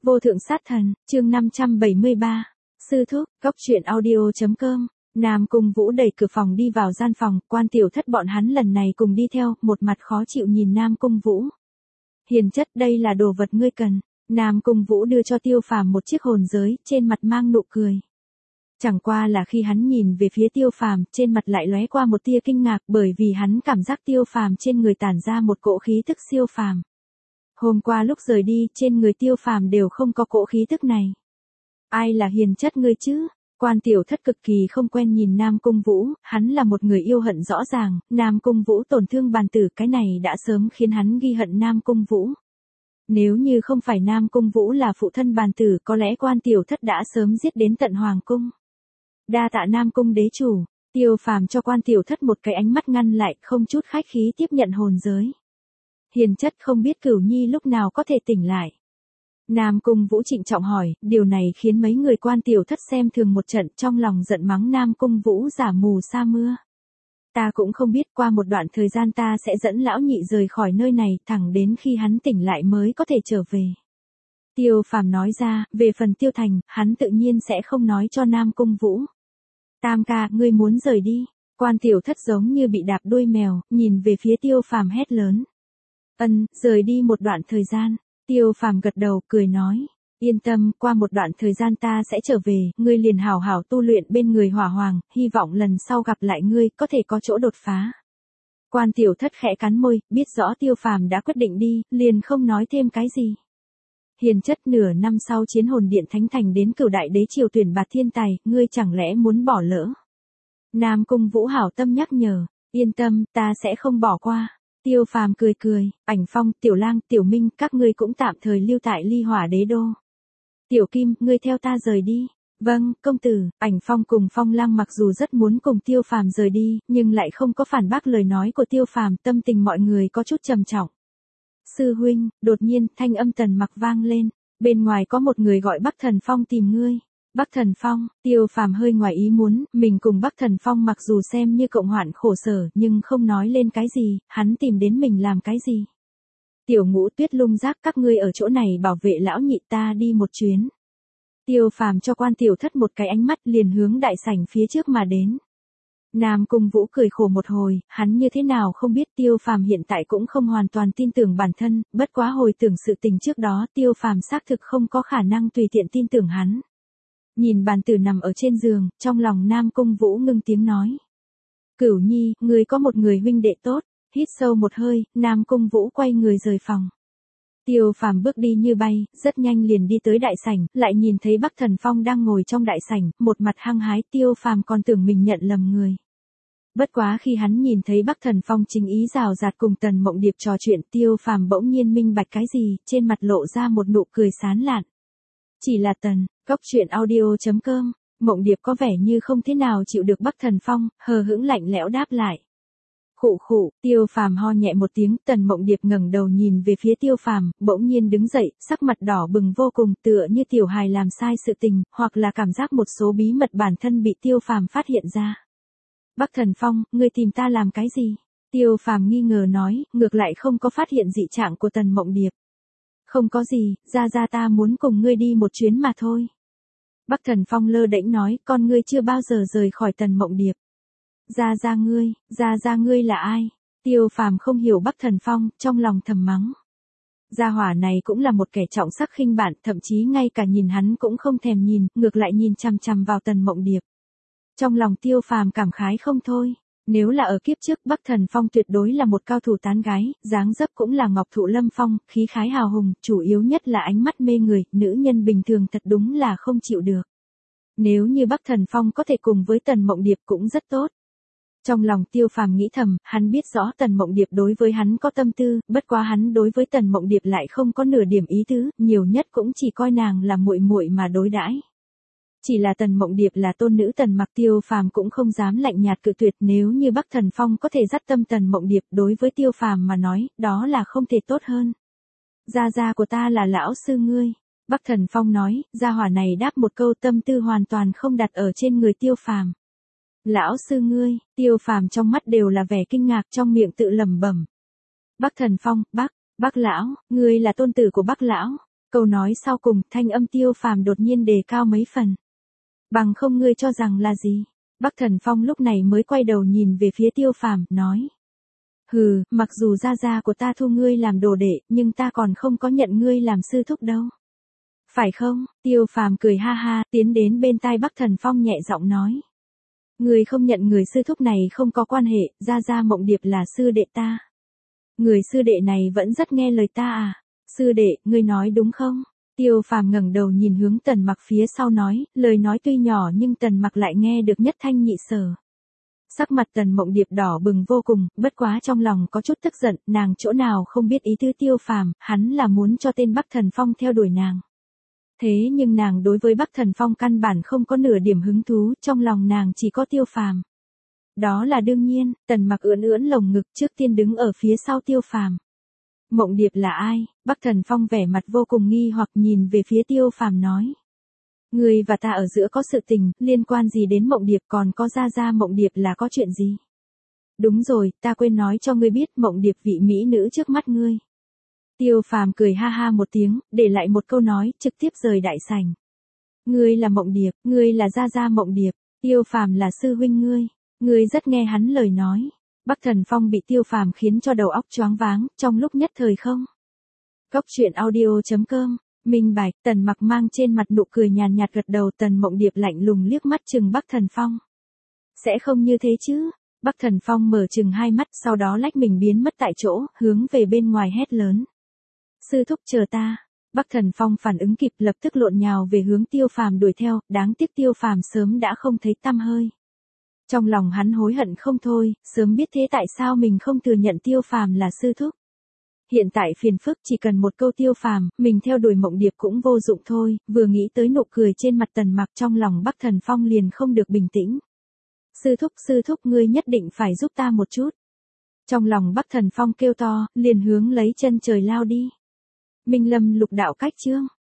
Vô thượng sát thần, chương 573. Sư thúc, góc truyện audio.com. Nam Cung Vũ đẩy cửa phòng đi vào gian phòng, Quan Tiểu Thất bọn hắn lần này cùng đi theo, một mặt khó chịu nhìn Nam Cung Vũ. Hiền chất, đây là đồ vật ngươi cần. Nam Cung Vũ đưa cho Tiêu Phàm một chiếc hồn giới, trên mặt mang nụ cười. Chẳng qua là khi hắn nhìn về phía Tiêu Phàm, trên mặt lại lóe qua một tia kinh ngạc, bởi vì hắn cảm giác Tiêu Phàm trên người tản ra một cỗ khí tức siêu phàm. Hôm qua lúc rời đi, trên người Tiêu Phàm đều không có cỗ khí tức này. Ai là hiền chất ngươi chứ? Quan Tiểu Thất cực kỳ không quen nhìn Nam Cung Vũ, hắn là một người yêu hận rõ ràng, Nam Cung Vũ tổn thương bàn tử, cái này đã sớm khiến hắn ghi hận Nam Cung Vũ. Nếu như không phải Nam Cung Vũ là phụ thân bàn tử, có lẽ Quan Tiểu Thất đã sớm giết đến tận hoàng cung. Đa tạ Nam Cung đế chủ. Tiêu Phàm cho Quan Tiểu Thất một cái ánh mắt ngăn lại, không chút khách khí tiếp nhận hồn giới. Hiền chất, không biết Cửu Nhi lúc nào có thể tỉnh lại. Nam Cung Vũ trịnh trọng hỏi, điều này khiến mấy người Quan Tiểu Thất xem thường một trận, trong lòng giận mắng Nam Cung Vũ giả mù sa mưa. Ta cũng không biết, qua một đoạn thời gian ta sẽ dẫn lão nhị rời khỏi nơi này, thẳng đến khi hắn tỉnh lại mới có thể trở về. Tiêu Phàm nói ra, về phần Tiêu Thành, hắn tự nhiên sẽ không nói cho Nam Cung Vũ. Tam ca, ngươi muốn rời đi. Quan Tiểu Thất giống như bị đạp đuôi mèo, nhìn về phía Tiêu Phàm hét lớn. Rời đi một đoạn thời gian. Tiêu Phàm gật đầu, cười nói. Yên tâm, qua một đoạn thời gian ta sẽ trở về, ngươi liền hảo hảo tu luyện bên người Hỏa Hoàng, hy vọng lần sau gặp lại ngươi, có thể có chỗ đột phá. Quan Tiểu Thất khẽ cắn môi, biết rõ Tiêu Phàm đã quyết định đi, liền không nói thêm cái gì. Hiền chất, nửa năm sau chiến hồn điện thánh thành đến Cửu Đại Đế triều tuyển bạt thiên tài, ngươi chẳng lẽ muốn bỏ lỡ? Nam Cung Vũ hảo tâm nhắc nhở, yên tâm, ta sẽ không bỏ qua. Tiêu Phàm cười cười, Ảnh Phong, Tiểu Lang, Tiểu Minh, các ngươi cũng tạm thời lưu tại Ly Hỏa Đế đô. Tiểu Kim, ngươi theo ta rời đi. Vâng, công tử. Ảnh Phong cùng Phong Lang mặc dù rất muốn cùng Tiêu Phàm rời đi, nhưng lại không có phản bác lời nói của Tiêu Phàm, tâm tình mọi người có chút trầm trọng. Sư huynh, đột nhiên, thanh âm Tần Mặc vang lên, bên ngoài có một người gọi Bắc Thần Phong tìm ngươi. Bắc Thần Phong, Tiêu Phàm hơi ngoài ý muốn, mình cùng Bắc Thần Phong mặc dù xem như cộng hoạn khổ sở, nhưng không nói lên cái gì, hắn tìm đến mình làm cái gì. Tiểu Ngũ Tuyết Lung Giác, các ngươi ở chỗ này bảo vệ lão nhị, ta đi một chuyến. Tiêu Phàm cho Quan Tiểu Thất một cái ánh mắt, liền hướng đại sảnh phía trước mà đến. Nam Cung Vũ cười khổ một hồi, hắn như thế nào không biết Tiêu Phàm hiện tại cũng không hoàn toàn tin tưởng bản thân, bất quá hồi tưởng sự tình trước đó, Tiêu Phàm xác thực không có khả năng tùy tiện tin tưởng hắn. Nhìn bàn tử nằm ở trên giường, trong lòng Nam Cung Vũ ngưng tiếng nói. Cửu Nhi, ngươi có một người huynh đệ tốt. Hít sâu một hơi, Nam Cung Vũ quay người rời phòng. Tiêu Phàm bước đi như bay, rất nhanh liền đi tới đại sảnh, lại nhìn thấy Bắc Thần Phong đang ngồi trong đại sảnh, một mặt hăng hái, Tiêu Phàm còn tưởng mình nhận lầm người. Bất quá khi hắn nhìn thấy Bắc Thần Phong chính ý rào rạt cùng Tần Mộng Điệp trò chuyện, Tiêu Phàm bỗng nhiên minh bạch cái gì, trên mặt lộ ra một nụ cười sán lạn. Chỉ là Tần, góc truyện audio.com, Mộng Điệp có vẻ như không thế nào chịu được Bắc Thần Phong, hờ hững lạnh lẽo đáp lại. Khụ khụ, Tiêu Phàm ho nhẹ một tiếng, Tần Mộng Điệp ngẩng đầu nhìn về phía Tiêu Phàm, bỗng nhiên đứng dậy, sắc mặt đỏ bừng vô cùng, tựa như tiểu hài làm sai sự tình, hoặc là cảm giác một số bí mật bản thân bị Tiêu Phàm phát hiện ra. Bắc Thần Phong, ngươi tìm ta làm cái gì? Tiêu Phàm nghi ngờ nói, ngược lại không có phát hiện dị trạng của Tần Mộng Điệp. Không có gì, ra ta muốn cùng ngươi đi một chuyến mà thôi. Bắc Thần Phong lơ đễnh nói, con ngươi chưa bao giờ rời khỏi Tần Mộng Điệp. Ra ngươi là ai? Tiêu Phàm không hiểu Bắc Thần Phong, trong lòng thầm mắng. Gia hỏa này cũng là một kẻ trọng sắc khinh bản, thậm chí ngay cả nhìn hắn cũng không thèm nhìn, ngược lại nhìn chằm chằm vào Tần Mộng Điệp. Trong lòng Tiêu Phàm cảm khái không thôi. Nếu là ở kiếp trước, Bắc Thần Phong tuyệt đối là một cao thủ tán gái, dáng dấp cũng là ngọc thụ lâm phong, khí khái hào hùng, chủ yếu nhất là ánh mắt mê người, nữ nhân bình thường thật đúng là không chịu được. Nếu như Bắc Thần Phong có thể cùng với Tần Mộng Điệp cũng rất tốt. Trong lòng Tiêu Phàm nghĩ thầm, hắn biết rõ Tần Mộng Điệp đối với hắn có tâm tư, bất quá hắn đối với Tần Mộng Điệp lại không có nửa điểm ý tứ, nhiều nhất cũng chỉ coi nàng là muội muội mà đối đãi. Chỉ là Tần Mộng Điệp là tôn nữ Tần Mặc, Tiêu Phàm cũng không dám lạnh nhạt cự tuyệt, nếu như Bắc Thần Phong có thể dắt tâm Tần Mộng Điệp, đối với Tiêu Phàm mà nói, đó là không thể tốt hơn. Gia của ta là lão sư ngươi. Bắc Thần Phong nói, gia hỏa này đáp một câu, tâm tư hoàn toàn không đặt ở trên người Tiêu Phàm. Lão sư ngươi, Tiêu Phàm trong mắt đều là vẻ kinh ngạc, trong miệng tự lẩm bẩm. Bắc Thần Phong, Bắc lão, ngươi là tôn tử của Bắc lão. Câu nói sau cùng, thanh âm Tiêu Phàm đột nhiên đề cao mấy phần. Bằng không ngươi cho rằng là gì? Bắc Thần Phong lúc này mới quay đầu nhìn về phía Tiêu Phàm, nói. Hừ, mặc dù gia gia của ta thu ngươi làm đồ đệ, nhưng ta còn không có nhận ngươi làm sư thúc đâu. Phải không? Tiêu Phàm cười ha ha, tiến đến bên tai Bắc Thần Phong nhẹ giọng nói. Ngươi không nhận người sư thúc này không có quan hệ, gia gia Mộng Điệp là sư đệ ta. Người sư đệ này vẫn rất nghe lời ta à? Sư đệ, ngươi nói đúng không? Tiêu Phàm ngẩng đầu nhìn hướng Tần Mặc phía sau nói, lời nói tuy nhỏ nhưng Tần Mặc lại nghe được nhất thanh nhị sở. Sắc mặt Tần Mộng Điệp đỏ bừng vô cùng, bất quá trong lòng có chút tức giận, nàng chỗ nào không biết ý tứ Tiêu Phàm, hắn là muốn cho tên Bắc Thần Phong theo đuổi nàng. Thế nhưng nàng đối với Bắc Thần Phong căn bản không có nửa điểm hứng thú, trong lòng nàng chỉ có Tiêu Phàm. Đó là đương nhiên, Tần Mặc ưỡn ưỡn lồng ngực trước tiên đứng ở phía sau Tiêu Phàm. Mộng Điệp là ai? Bắc Thần Phong vẻ mặt vô cùng nghi hoặc nhìn về phía Tiêu Phàm nói. Ngươi và ta ở giữa có sự tình, liên quan gì đến Mộng Điệp, còn có gia gia Mộng Điệp là có chuyện gì? Đúng rồi, ta quên nói cho ngươi biết Mộng Điệp vị mỹ nữ trước mắt ngươi. Tiêu Phàm cười ha ha một tiếng, để lại một câu nói, trực tiếp rời đại sảnh. Ngươi là Mộng Điệp, ngươi là gia gia Mộng Điệp, Tiêu Phàm là sư huynh ngươi. Ngươi rất nghe hắn lời nói. Bắc Thần Phong bị Tiêu Phàm khiến cho đầu óc choáng váng, trong lúc nhất thời không. Góc truyện audio.com, minh bạch, Tần Mặc mang trên mặt nụ cười nhàn nhạt gật đầu, Tần Mộng Điệp lạnh lùng liếc mắt chừng Bắc Thần Phong. Sẽ không như thế chứ? Bắc Thần Phong mở chừng hai mắt, sau đó lách mình biến mất tại chỗ, hướng về bên ngoài hét lớn. Sư thúc chờ ta. Bắc Thần Phong phản ứng kịp lập tức lộn nhào về hướng Tiêu Phàm đuổi theo, đáng tiếc Tiêu Phàm sớm đã không thấy tăm hơi. Trong lòng hắn hối hận không thôi, sớm biết thế tại sao mình không thừa nhận Tiêu Phàm là sư thúc. Hiện tại phiền phức chỉ cần một câu Tiêu Phàm, mình theo đuổi Mộng Điệp cũng vô dụng thôi, vừa nghĩ tới nụ cười trên mặt Tần Mặc trong lòng Bắc Thần Phong liền không được bình tĩnh. Sư thúc ngươi nhất định phải giúp ta một chút. Trong lòng Bắc Thần Phong kêu to, liền hướng lấy chân trời lao đi. Minh Lâm Lục Đạo cách chương.